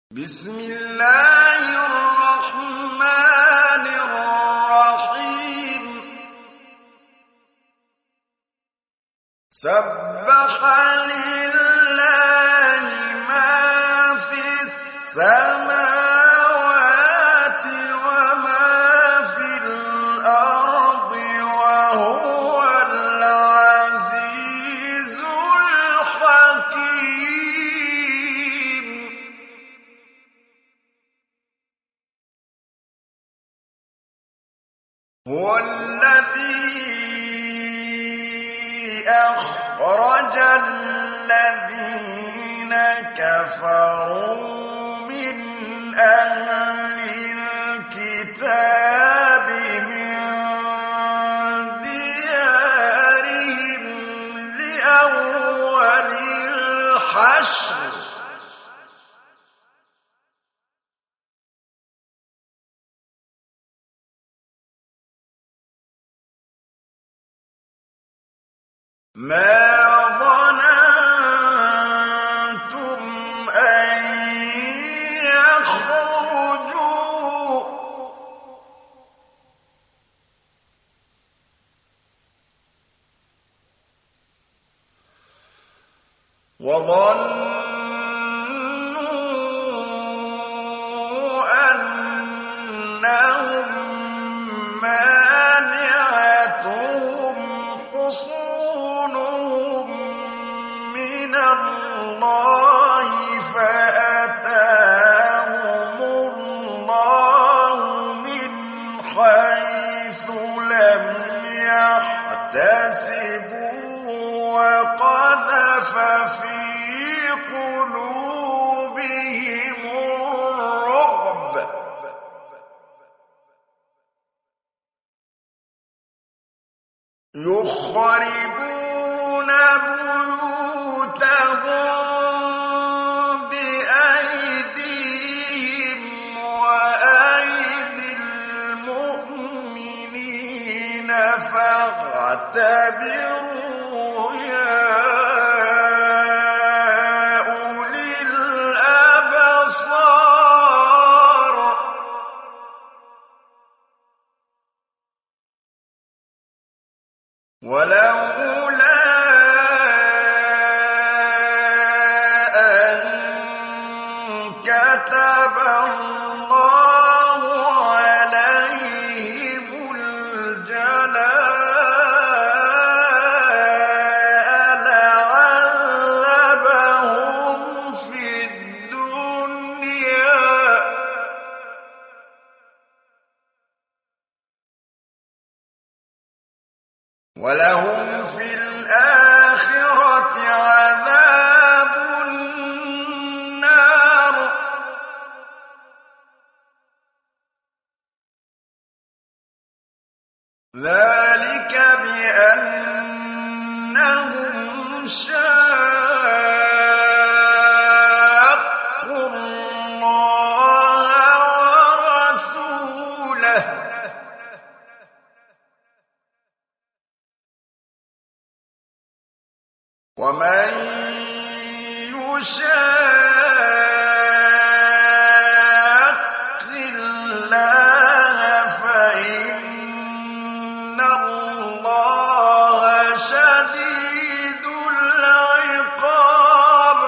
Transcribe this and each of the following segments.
بسم الله الرحمن الرحيم سبح لله ما في السماوات وما في الأرض وهو العزيز الحكيم هو الذي أخرج الذين كفروا من أهل الكتاب من ديارهم لأول الحشر ما ظننتم أن يخرجوا وظنوا أنهم مانعتهم حصونهم من الله فأتاهم الله من حيث لم يحتسبوا وقذف في قلوبهم الرعب يخربون بيوتهم بأيديهم وأيدي المؤمنين فاعتبروا يا أولي الأبصار ولولا أن كتب الله عليهم الجلاء لعذبهم في الدنيا ولهم في الآخرة عذاب النار ذلك بأنهم شاقوا الله ورسوله ومن يشاق الله فإن الله شديد العقاب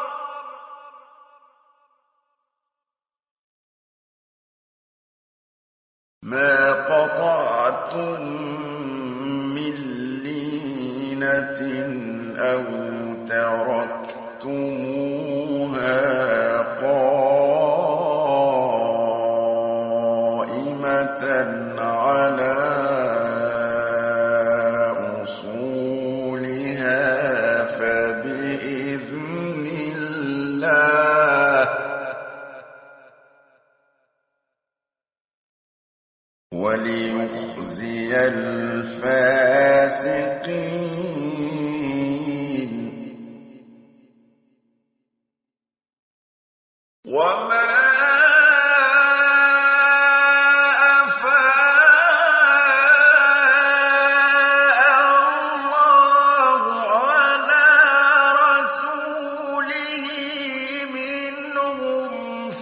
ما قطعتم من لينة أو تركتموها قائمة على أصولها فبإذن الله وليخزي الفاسقين وما أفاء الله على رسوله منهم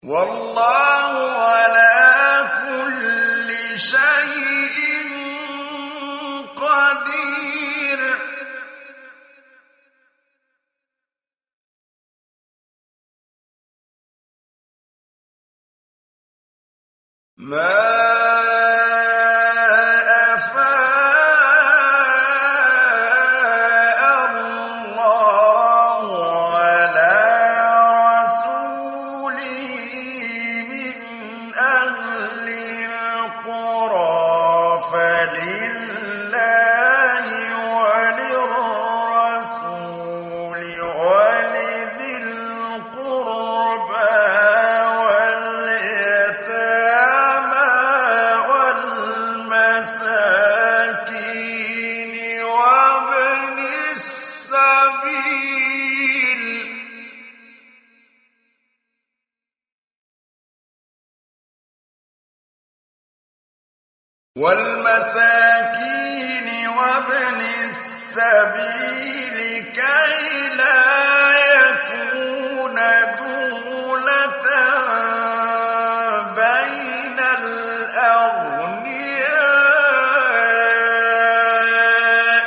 والله على كل شيء قدير ما والمساكين وابن السبيل كي لا يكون دولة بين الأغنياء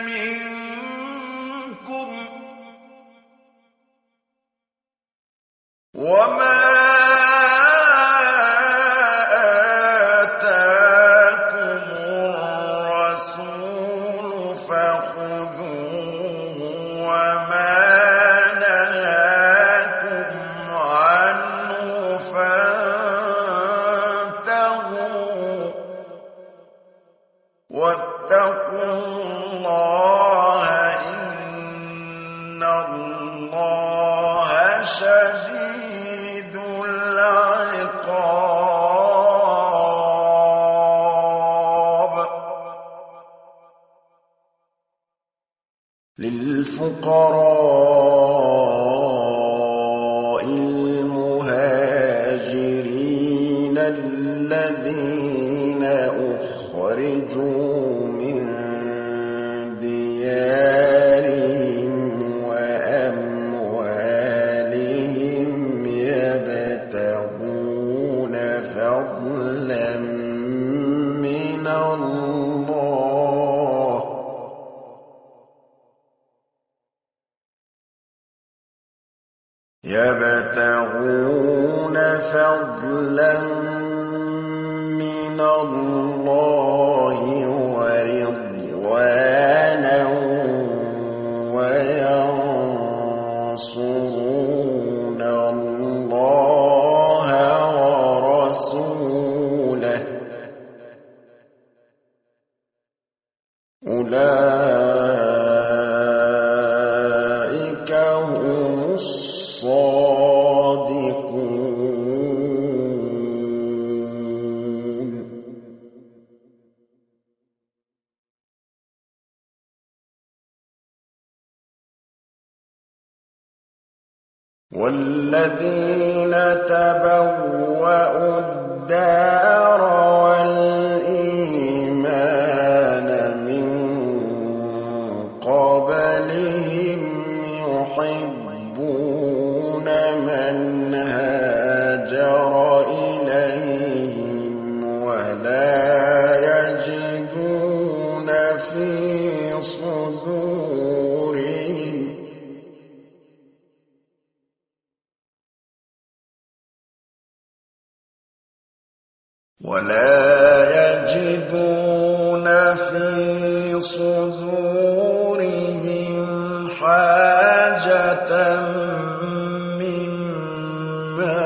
منكم وما واتقوا الله إن الله شديد العقاب للفقراء المهاجرين الذين أخرجوا من ديارهم وأموالهم يبتغون فضلا من الله ورضوانا وينصرون الله ورسوله أولئك هم الصادقون والذين تبوأوا الدار والإيمان من قبلهم يحبون من هاجر إليهم ولا يجدون في صدورهم حاجة مما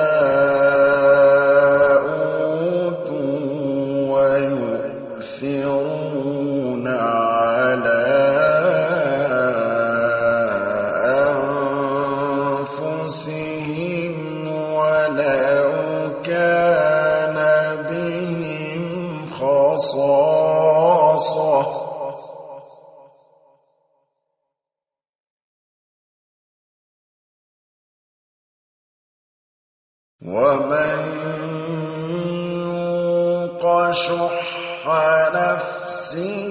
أوتوا ويؤثرون على أنفسهم ولو كان بهم خصاصة ومن يوق شح نفسه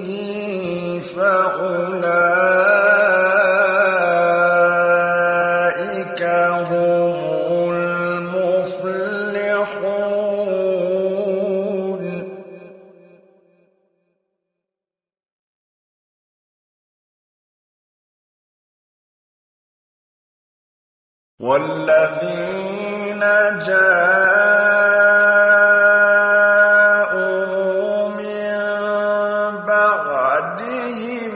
فأولئك هم المفلحون والذين جاءوا من بعدهم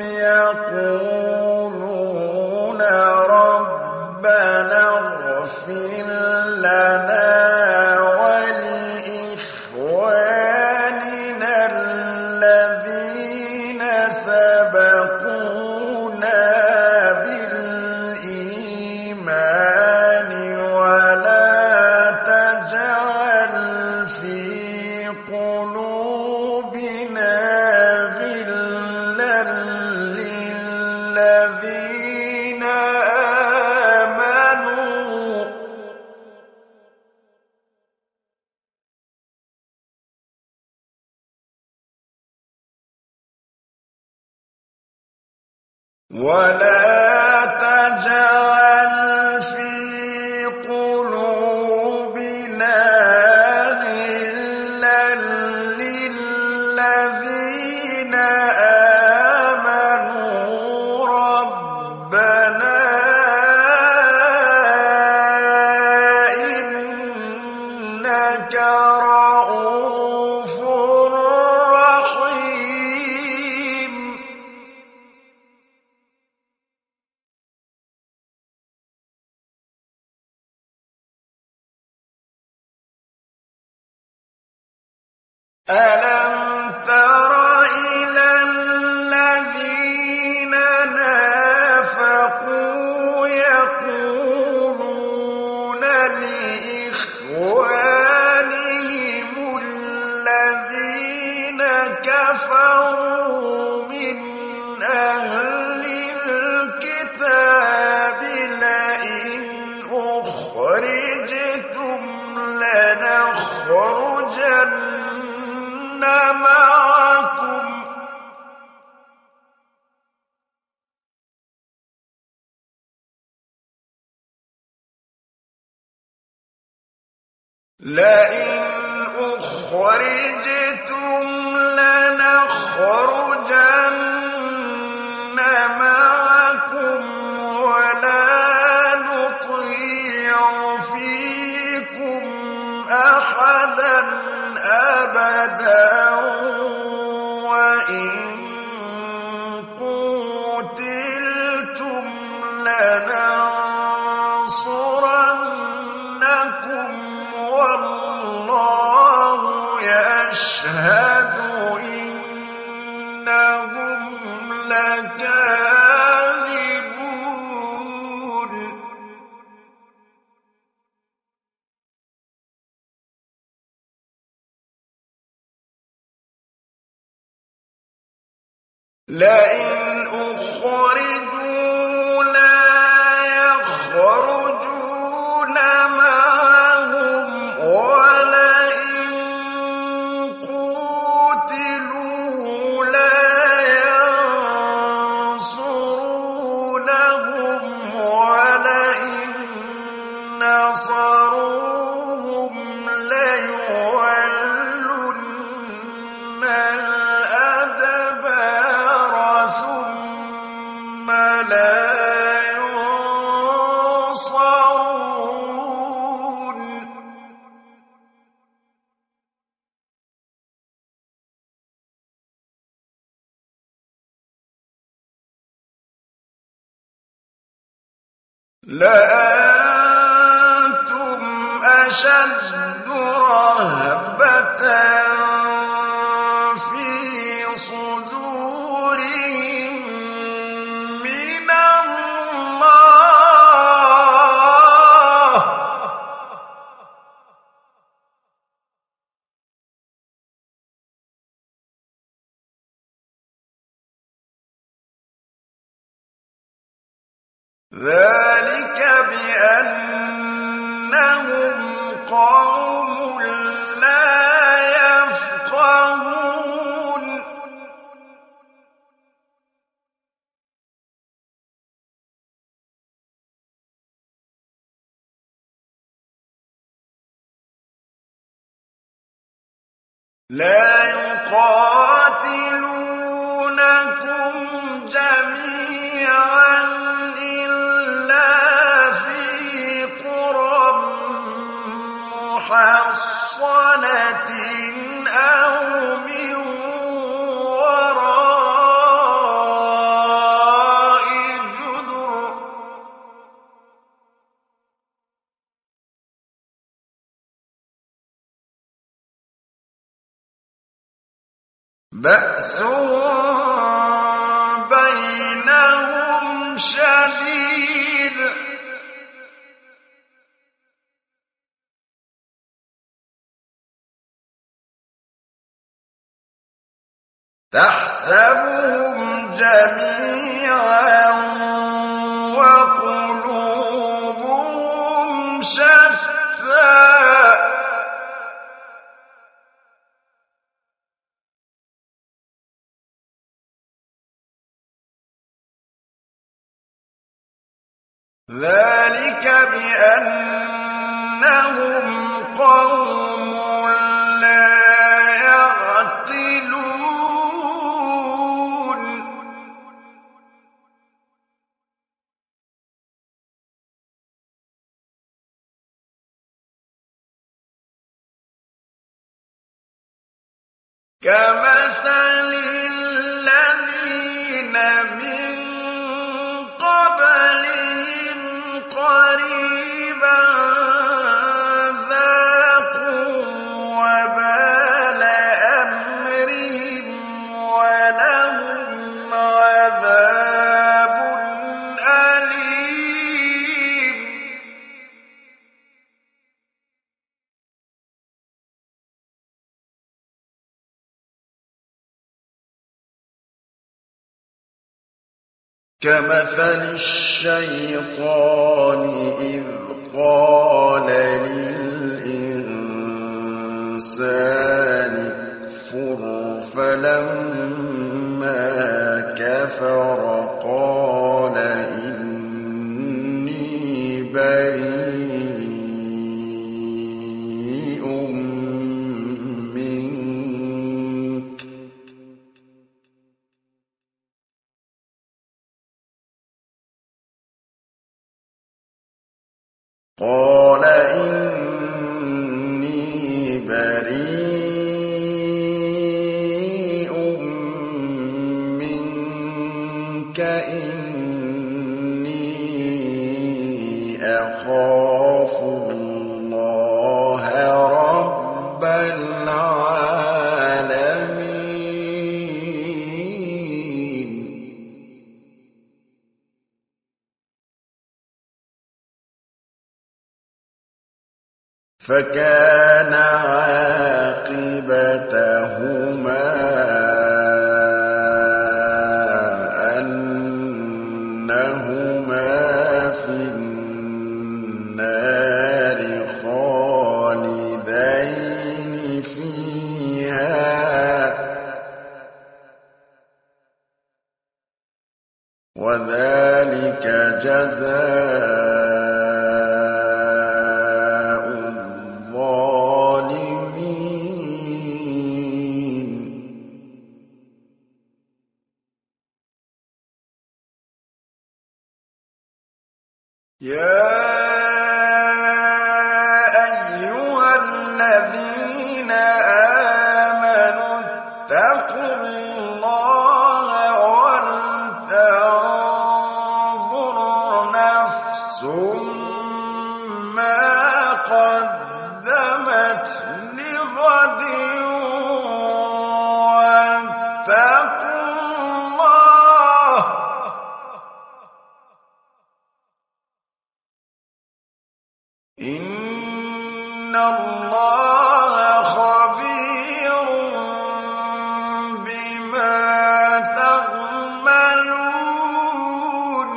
يقولون ربنا اغفر لنا ولإخواننا الذين سبقونا بالإيمان ولا تجعل في قلوبنا غلا للذين آمنوا ولا تجعل في قلوبنا غلا للذين آمنوا ربنا إنك رءوف رحيم ألم تر إلى الذين نافقوا يقولون لإخوانهم الذين كفروا من أهل الكتاب لئن أخرجتم لنخرجن معكم لئن أخرجتم لنخرجن معكم ولا نطيع فيكم أحدا أبدا وإن قوتلتم لننصرنكم والله يشهد إنهم لكاذبون لئن أخرجوا لا يخرجون معهم ولئن قوتلوا لا ينصرونهم ولئن نصروهم ليولن الأدبار ثم لا ينصرون لأنتم أشد رهبة في صدورهم من الله ذلك بأنهم قوم لا يفقهون لا يقاتلونكم جميعا إلا في قرى محصنة أو من وراء جدر بأسهم بينهم شديد تحسبهم جميعا وقلوبهم شتى ذلك بأنهم قوم لا يعقلون كمثل الذين من قبلهم قريبا ذاقوا وبال أمرهم ولهم عذاب أليم كمثل الشيطان إذ قال للإنسان اكفر فلما كفر قال إني بريء منك قال إني بريء منك إني أخاف الله رب العالمين فكان عاقبتهما أنهما في النار خالدين فيها وذلك جزاء يا أيها الذين آمنوا اتقوا الله ولتنظر نفس ما قدمت لغد واتقوا الله إن الله خبير بما تعملون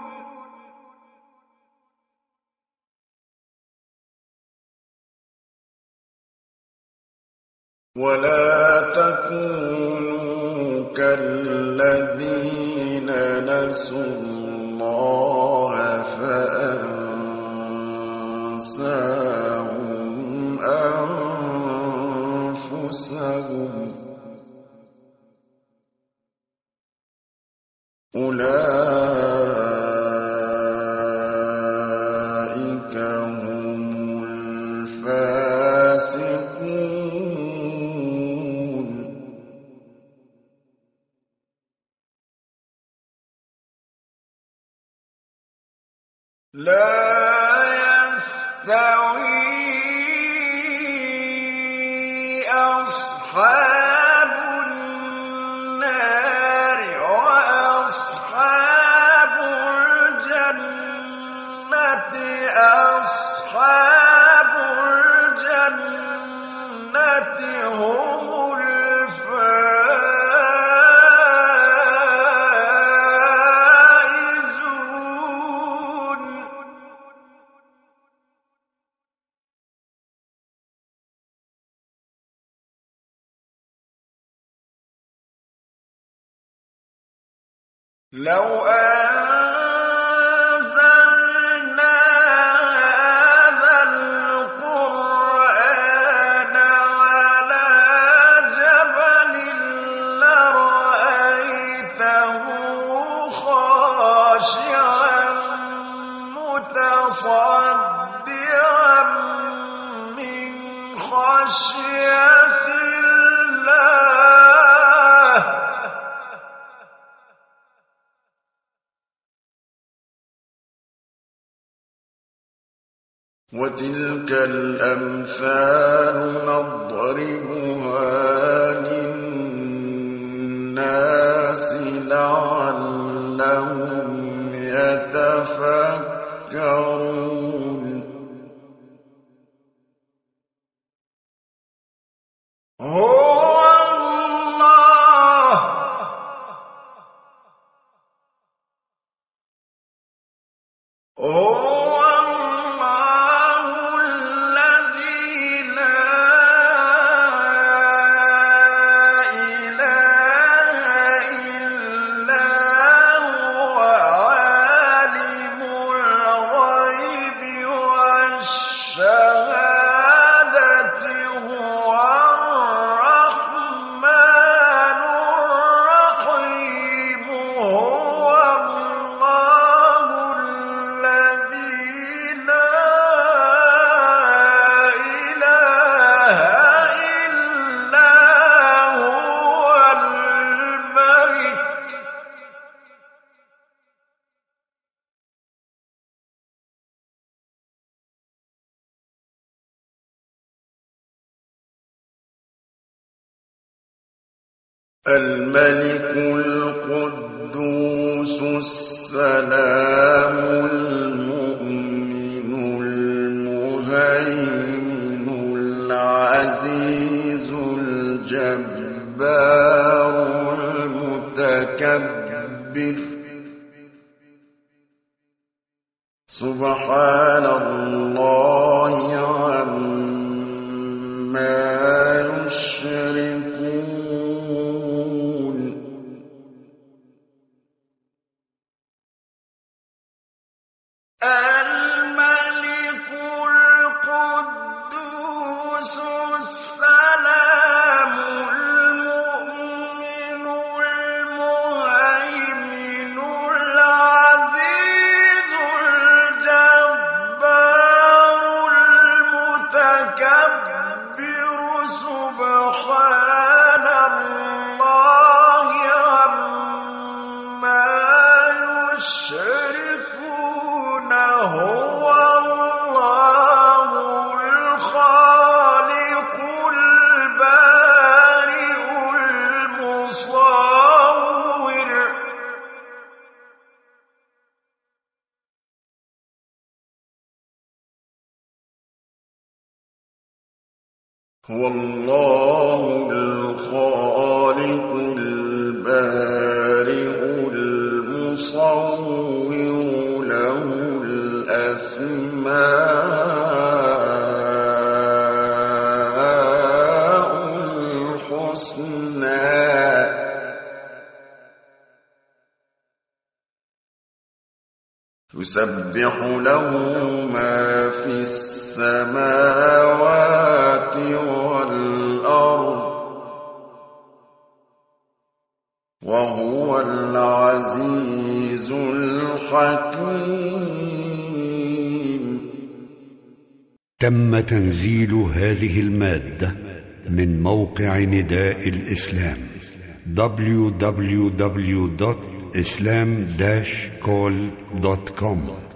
ولا تكونوا كالذين نسوا الله فأنساهم أنفسهم أولئك هم الفاسقون. لا يستوي أصحاب النار وأصحاب الجنة. أصحاب الجنة هم الفائزون. لو أنزلنا هذا القرآن على جبل لرأيته خاشعا متصدعا من خشية الله. وتلك الأمثال نضربها للناس لعلهم يتفكرون. هو الله هو الله الذي لا إله إلا هو عالم الغيب والشهادة. هو الرحمن الرحيم. هو الله الذي لا إله إلا هو الملك. الملك القدوس السلام المؤمن المهيمن العزيز الجبار المتكبر. سبحان الله عما يشركون. الملك القدوس السلام المؤمن المهيمن العزيز الجبار المتكبر. سبحان الله عما يشركون. هو الله الخالق البارئ المصور. هو الله الخالق البارئ المصور. له الأسماء الحسنى. يسبح له ما في السماوات والأرض وهو العزيز حكيم. تم تنزيل هذه المادة من موقع نداء الإسلام www.islam-call.com